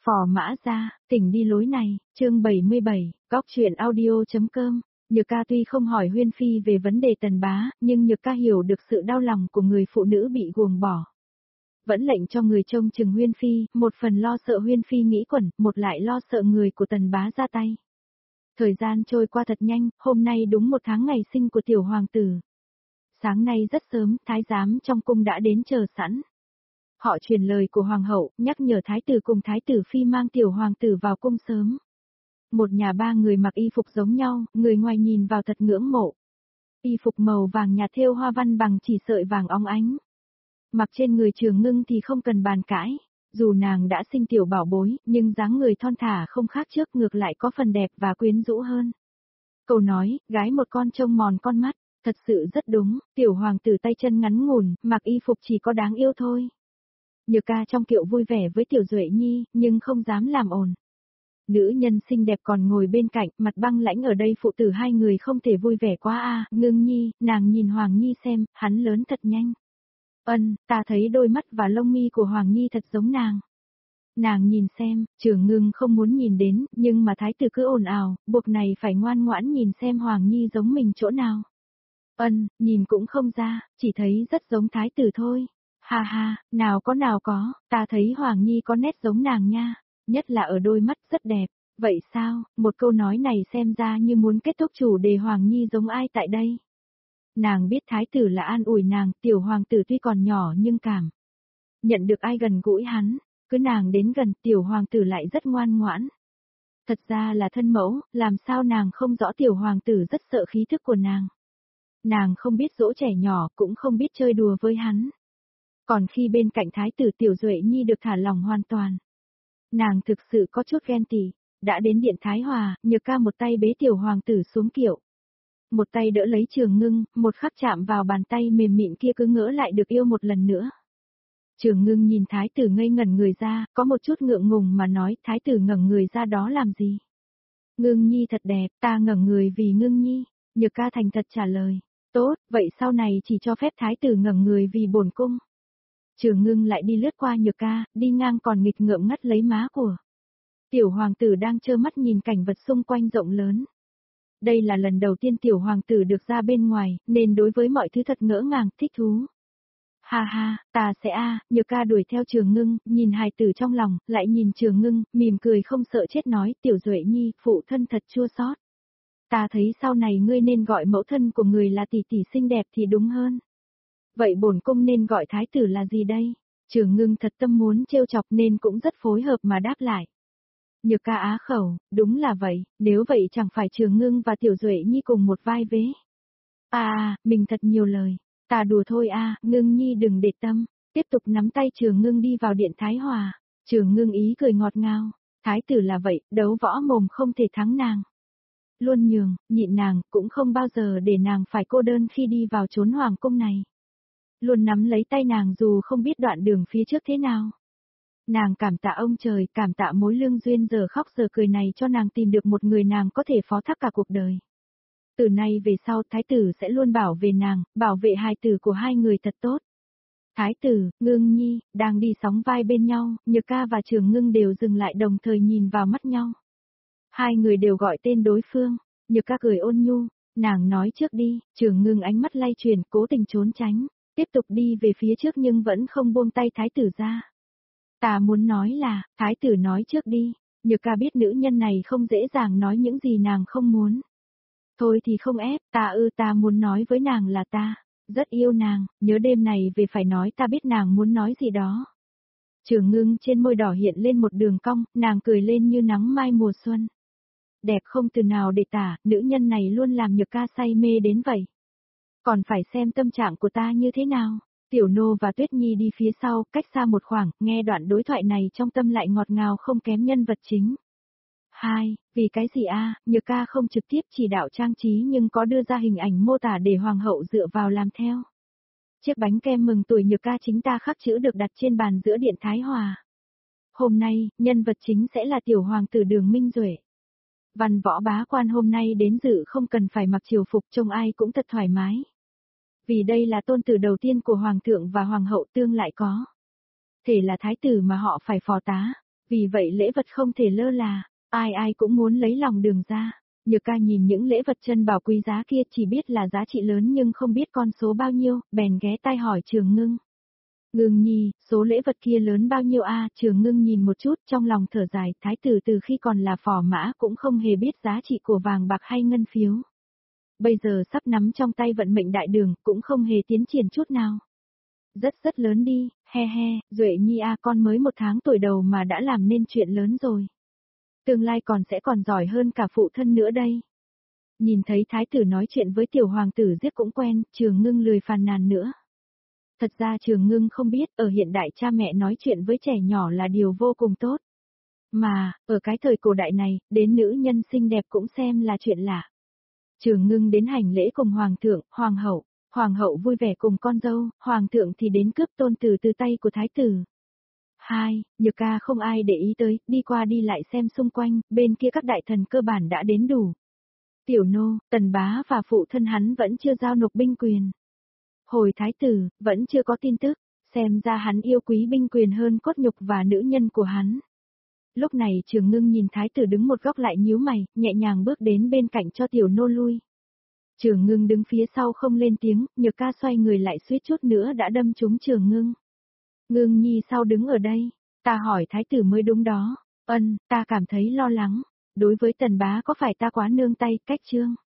Phò mã ra, tỉnh đi lối này, chương 77, góc chuyện audio.com. Nhược ca tuy không hỏi Huyên Phi về vấn đề Tần Bá, nhưng Nhược ca hiểu được sự đau lòng của người phụ nữ bị guồng bỏ. Vẫn lệnh cho người trông chừng Huyên Phi, một phần lo sợ Huyên Phi nghĩ quẩn, một lại lo sợ người của Tần Bá ra tay. Thời gian trôi qua thật nhanh, hôm nay đúng 1 tháng ngày sinh của tiểu hoàng tử. Sáng nay rất sớm, thái giám trong cung đã đến chờ sẵn. Họ truyền lời của hoàng hậu, nhắc nhở thái tử cùng thái tử phi mang tiểu hoàng tử vào cung sớm. Một nhà 3 người mặc y phục giống nhau, người ngoài nhìn vào thật ngưỡng mộ. Y phục màu vàng nhạt thêu hoa văn bằng chỉ sợi vàng óng ánh. Mặc trên người Trường Ngưng thì không cần bàn cãi, dù nàng đã sinh tiểu bảo bối, nhưng dáng người thon thả không khác trước, ngược lại có phần đẹp và quyến rũ hơn. Câu nói, gái một con trông mòn con mắt, thật sự rất đúng, tiểu hoàng tử tay chân ngắn ngủn, mặc y phục chỉ có đáng yêu thôi. Nhược ca trong kiệu vui vẻ với tiểu Duệ Nhi, nhưng không dám làm ồn. Nữ nhân xinh đẹp còn ngồi bên cạnh, mặt băng lãnh ở đây, phụ tử hai người không thể vui vẻ quá à. Ngưng Nhi, nàng nhìn Hoàng Nhi xem, hắn lớn thật nhanh. Ta thấy đôi mắt và lông mi của Hoàng Nhi thật giống nàng. Nàng nhìn xem, Trường Ngưng không muốn nhìn đến, nhưng mà thái tử cứ ồn ào, buộc này phải ngoan ngoãn nhìn xem Hoàng Nhi giống mình chỗ nào. Nhìn cũng không ra, chỉ thấy rất giống thái tử thôi. Ha ha, nào có, ta thấy Hoàng Nhi có nét giống nàng nha, nhất là ở đôi mắt rất đẹp. Vậy sao, một câu nói này xem ra như muốn kết thúc chủ đề Hoàng Nhi giống ai tại đây. Nàng biết thái tử là an ủi nàng, tiểu hoàng tử tuy còn nhỏ nhưng cảm nhận được ai gần gũi hắn, cứ nàng đến gần tiểu hoàng tử lại rất ngoan ngoãn. Thật ra là thân mẫu, làm sao nàng không rõ tiểu hoàng tử rất sợ khí thức của nàng. Nàng không biết dỗ trẻ nhỏ, cũng không biết chơi đùa với hắn. Còn khi bên cạnh thái tử tiểu Duệ Nhi được thả lỏng hoàn toàn. Nàng thực sự có chút ghen tị, đã đến điện Thái Hòa, Nhược ca một tay bế tiểu hoàng tử xuống kiệu. Một tay đỡ lấy Trường Ngưng, một khắc chạm vào bàn tay mềm mịn kia cứ ngỡ lại được yêu một lần nữa. Trường Ngưng nhìn thái tử ngây ngẩn người ra, có một chút ngượng ngùng mà nói, thái tử ngẩng người ra đó làm gì? Ngưng Nhi thật đẹp, ta ngẩng người vì Ngưng Nhi. Nhược ca thành thật trả lời, tốt, vậy sau này chỉ cho phép thái tử ngẩng người vì bổn cung. Trường Ngưng lại đi lướt qua Nhược ca, đi ngang còn nghịch ngợm ngắt lấy má của tiểu hoàng tử đang trơ mắt nhìn cảnh vật xung quanh rộng lớn. Đây là lần đầu tiên tiểu hoàng tử được ra bên ngoài, nên đối với mọi thứ thật ngỡ ngàng, thích thú. Ha ha, ta sẽ Nhược ca đuổi theo Trường Ngưng, nhìn hài tử trong lòng, lại nhìn Trường Ngưng, mỉm cười không sợ chết nói, tiểu Duệ Nhi, phụ thân thật chua xót. Ta thấy sau này ngươi nên gọi mẫu thân của người là tỷ tỷ xinh đẹp thì đúng hơn. Vậy bổn cung nên gọi thái tử là gì đây? Trường Ngưng thật tâm muốn trêu chọc nên cũng rất phối hợp mà đáp lại. Nhược ca á khẩu, đúng là vậy, nếu vậy chẳng phải Trường Ngưng và tiểu Duệ Nhi cùng một vai vế. Mình thật nhiều lời, ta đùa thôi Ngưng Nhi đừng để tâm, tiếp tục nắm tay Trường Ngưng đi vào điện Thái Hòa. Trường Ngưng ý cười ngọt ngào, thái tử là vậy, đấu võ mồm không thể thắng nàng. Luôn nhường, nhịn nàng, cũng không bao giờ để nàng phải cô đơn khi đi vào chốn hoàng cung này. Luôn nắm lấy tay nàng dù không biết đoạn đường phía trước thế nào. Nàng cảm tạ ông trời, cảm tạ mối lương duyên giờ khóc giờ cười này cho nàng tìm được một người nàng có thể phó thác cả cuộc đời. Từ nay về sau thái tử sẽ luôn bảo vệ nàng, bảo vệ hài tử của hai người thật tốt. Thái tử, Ngưng Nhi, đang đi sóng vai bên nhau, Nhược ca và Trường Ngưng đều dừng lại đồng thời nhìn vào mắt nhau. Hai người đều gọi tên đối phương, Nhược ca cười ôn nhu, nàng nói trước đi, Trường Ngưng ánh mắt lay chuyển, cố tình trốn tránh, tiếp tục đi về phía trước nhưng vẫn không buông tay thái tử ra. Ta muốn nói là, thái tử nói trước đi, Nhược ca biết nữ nhân này không dễ dàng nói những gì nàng không muốn. Thôi thì không ép, ta muốn nói với nàng là ta rất yêu nàng, nhớ đêm này về phải nói ta biết nàng muốn nói gì đó. Trường Ngưng trên môi đỏ hiện lên một đường cong, nàng cười lên như nắng mai mùa xuân. Đẹp không từ nào để tả, nữ nhân này luôn làm Nhược ca say mê đến vậy. Còn phải xem tâm trạng của ta như thế nào. Tiểu Nô và Tuyết Nhi đi phía sau, cách xa một khoảng, nghe đoạn đối thoại này trong tâm lại ngọt ngào không kém nhân vật chính. Vì cái gì Nhược ca không trực tiếp chỉ đạo trang trí nhưng có đưa ra hình ảnh mô tả để hoàng hậu dựa vào làm theo. Chiếc bánh kem mừng tuổi Nhược ca chính ta khắc chữ được đặt trên bàn giữa điện Thái Hòa. Hôm nay, nhân vật chính sẽ là tiểu hoàng tử Đường Minh Duệ. Văn võ bá quan hôm nay đến dự không cần phải mặc triều phục, trông ai cũng thật thoải mái. Vì đây là tôn tử đầu tiên của hoàng thượng và hoàng hậu tương lại có thể là thái tử mà họ phải phò tá. Vì vậy lễ vật không thể lơ là, ai ai cũng muốn lấy lòng Đường gia. Nhược ca nhìn những lễ vật chân bảo quý giá kia chỉ biết là giá trị lớn nhưng không biết con số bao nhiêu, bèn ghé tai hỏi Trường Ngưng. Ngưng nhi, số lễ vật kia lớn bao nhiêu a? Trường Ngưng nhìn một chút trong lòng thở dài, thái tử từ khi còn là phò mã cũng không hề biết giá trị của vàng bạc hay ngân phiếu. Bây giờ sắp nắm trong tay vận mệnh đại đường, cũng không hề tiến triển chút nào. Rất rất lớn đi, he he, Duệ nhi a, con mới 1 tháng tuổi đầu mà đã làm nên chuyện lớn rồi. Tương lai còn sẽ còn giỏi hơn cả phụ thân nữa đây. Nhìn thấy thái tử nói chuyện với tiểu hoàng tử giết cũng quen, Trường Ngưng lười phàn nàn nữa. Thật ra Trường Ngưng không biết ở hiện đại cha mẹ nói chuyện với trẻ nhỏ là điều vô cùng tốt. Mà, ở cái thời cổ đại này, đến nữ nhân xinh đẹp cũng xem là chuyện lạ. Trường Ngưng đến hành lễ cùng hoàng thượng, hoàng hậu vui vẻ cùng con dâu, hoàng thượng thì đến cướp tôn tử từ tay của thái tử. Nhược ca không ai để ý tới, đi qua đi lại xem xung quanh, bên kia các đại thần cơ bản đã đến đủ. Tiểu nô, tần bá và phụ thân hắn vẫn chưa giao nộp binh quyền. Hồi thái tử, vẫn chưa có tin tức, xem ra hắn yêu quý binh quyền hơn cốt nhục và nữ nhân của hắn. Lúc này Trường Ngưng nhìn thái tử đứng một góc lại nhíu mày, nhẹ nhàng bước đến bên cạnh cho tiểu nô lui. Trường Ngưng đứng phía sau không lên tiếng, Nhược ca xoay người lại suýt chút nữa đã đâm trúng Trường Ngưng. Ngưng nhi sao đứng ở đây? Ta hỏi thái tử mới đúng đó. Ta cảm thấy lo lắng. Đối với tần bá có phải ta quá nương tay, cách trương?